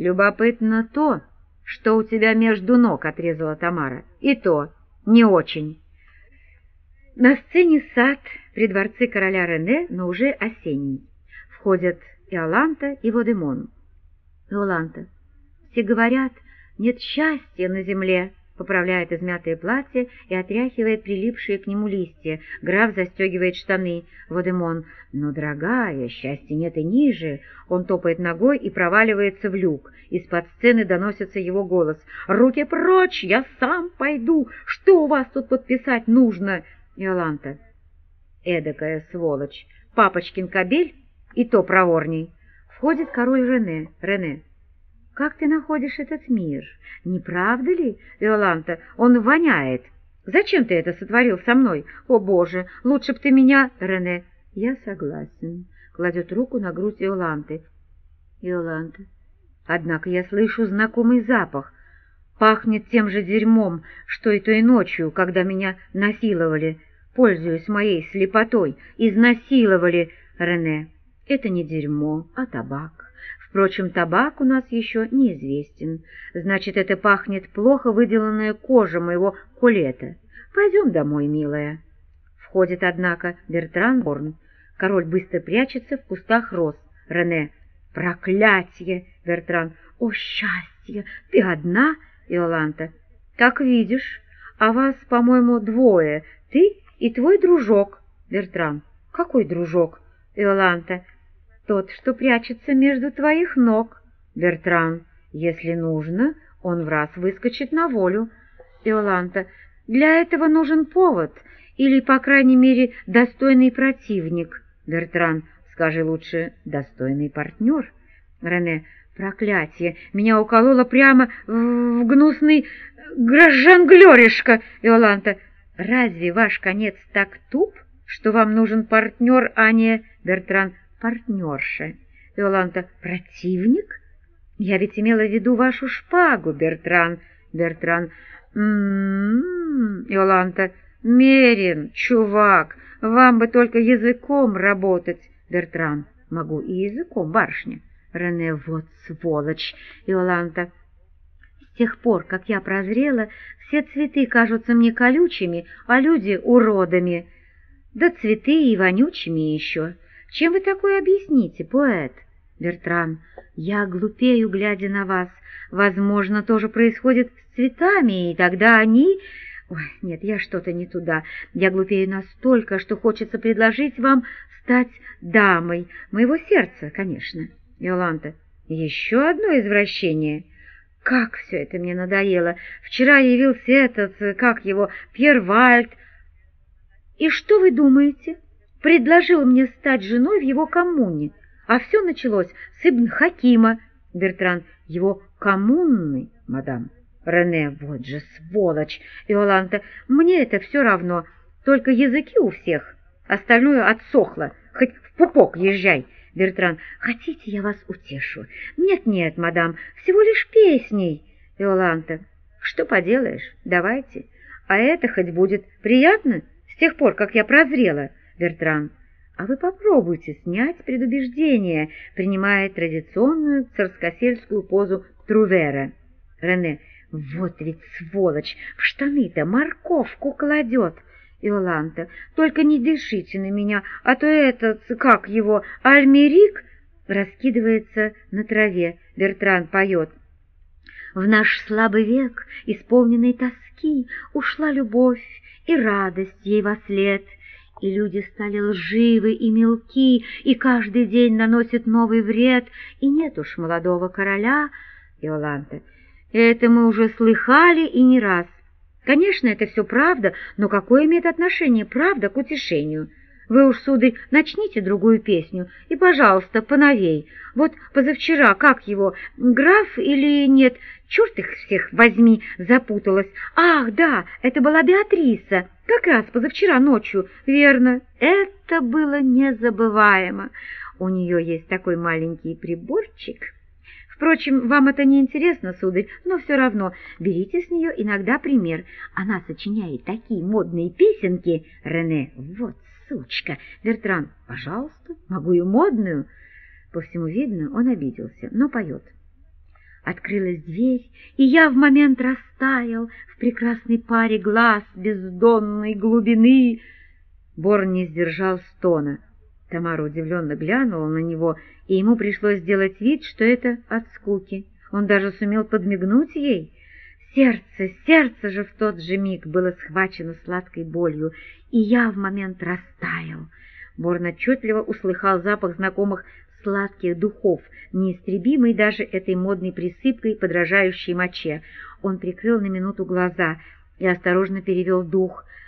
Любопытно то, что у тебя между ног, — отрезала Тамара. И то не очень. На сцене сад при дворце короля Рене, но уже осенний. Входят Иоланта и Водемон. Иоланта. Все говорят, нет счастья на земле, — поправляет измятое платье и отряхивает прилипшие к нему листья. Граф застегивает штаны. Водемон. Но, дорогая, счастья нет и ниже. Он топает ногой и проваливается в люк. Из-под сцены доносится его голос. «Руки прочь! Я сам пойду! Что у вас тут подписать нужно?» Иоланта. Эдакая сволочь. Папочкин кобель и то проворней. Входит король Рене. Рене. Как ты находишь этот мир? Не правда ли, Иоланта? Он воняет. Зачем ты это сотворил со мной? О, Боже, лучше б ты меня... Рене. Я согласен. Кладет руку на грудь Иоланты. Иоланта. Однако я слышу знакомый запах. Пахнет тем же дерьмом, что и той ночью, когда меня насиловали. Пользуясь моей слепотой, изнасиловали. Рене. Это не дерьмо, а табак. Впрочем, табак у нас еще неизвестен. Значит, это пахнет плохо выделанная кожа моего колета. Пойдем домой, милая. Входит, однако, Бертран Борн. Король быстро прячется в кустах роз. Рене. Проклятье! Бертран. О, счастье! Ты одна? Иоланта. Как видишь, а вас, по-моему, двое. Ты и твой дружок. Бертран. Какой дружок? Иоланта. Тот, что прячется между твоих ног. Бертран. Если нужно, он в раз выскочит на волю. Иоланта. Для этого нужен повод, или, по крайней мере, достойный противник. Бертран. Скажи лучше, достойный партнер. Рене. Проклятие! Меня укололо прямо в гнусный жонглеришка. Иоланта. Разве ваш конец так туп, что вам нужен партнер, а не... Бертран. Партнерша. Иоланта. Противник? Я ведь имела в виду вашу шпагу, Бертран. Бертран. Иоланта. Мерин, чувак, вам бы только языком работать. Бертран. Могу и языком, барышня. Рене. Вот сволочь. Иоланта. С тех пор, как я прозрела, все цветы кажутся мне колючими, а люди — уродами. Да цветы и вонючими еще. Чем вы такое объясните, поэт? Бертран. Я глупею, глядя на вас. Возможно, тоже происходит с цветами, и тогда они... Ой, нет, я что-то не туда. Я глупею настолько, что хочется предложить вам стать дамой. Моего сердца, конечно. Иоланта. Еще одно извращение. Как все это мне надоело. Вчера явился этот, как его, Пьер Вальд. И что вы думаете? Предложил мне стать женой в его коммуне, а все началось с Ибн Хакима. Бертран. Его коммуны, мадам. Рене. Вот же сволочь. Иоланта. Мне это все равно, только языки у всех, остальное отсохло, хоть в пупок езжай. Бертран. Хотите, я вас утешу? Нет-нет, мадам, всего лишь песней. Иоланта. Что поделаешь, давайте. А это хоть будет приятно с тех пор, как я прозрела. Бертран. А вы попробуйте снять предубеждение, принимая традиционную царскосельскую позу Трувера. Рене. Вот ведь сволочь, в штаны-то морковку кладет. Иоланта. Только не дышите на меня, а то этот, как его, Альмерик, раскидывается на траве. Бертран поет. В наш слабый век, исполненный тоски, ушла любовь и радость ей вослед. И люди стали лживы и мелки, и каждый день наносят новый вред, и нет уж молодого короля. Иоланта. Это мы уже слыхали и не раз. Конечно, это все правда, но какое имеет отношение правда к утешению? Вы уж, сударь, начните другую песню, и, пожалуйста, поновей. Вот позавчера, как его, граф или нет, черт их всех возьми, запуталась. Ах, да, это была Беатриса, как раз позавчера ночью, верно. Это было незабываемо. У нее есть такой маленький приборчик. Впрочем, вам это не интересно, сударь, но все равно берите с нее иногда пример. Она сочиняет такие модные песенки. Рене. Вот сучка. Бертран. Пожалуйста, могу и модную. По всему видно, он обиделся, но поет. Открылась дверь, и я в момент растаял в прекрасной паре глаз бездонной глубины. Борн не сдержал стона. Тамара удивленно глянула на него, и ему пришлось сделать вид, что это от скуки. Он даже сумел подмигнуть ей. Сердце же в тот же миг было схвачено сладкой болью, и я в момент растаял. Борн отчетливо услыхал запах знакомых сладких духов, неистребимый даже этой модной присыпкой, подражающей моче. Он прикрыл на минуту глаза и осторожно перевел дух.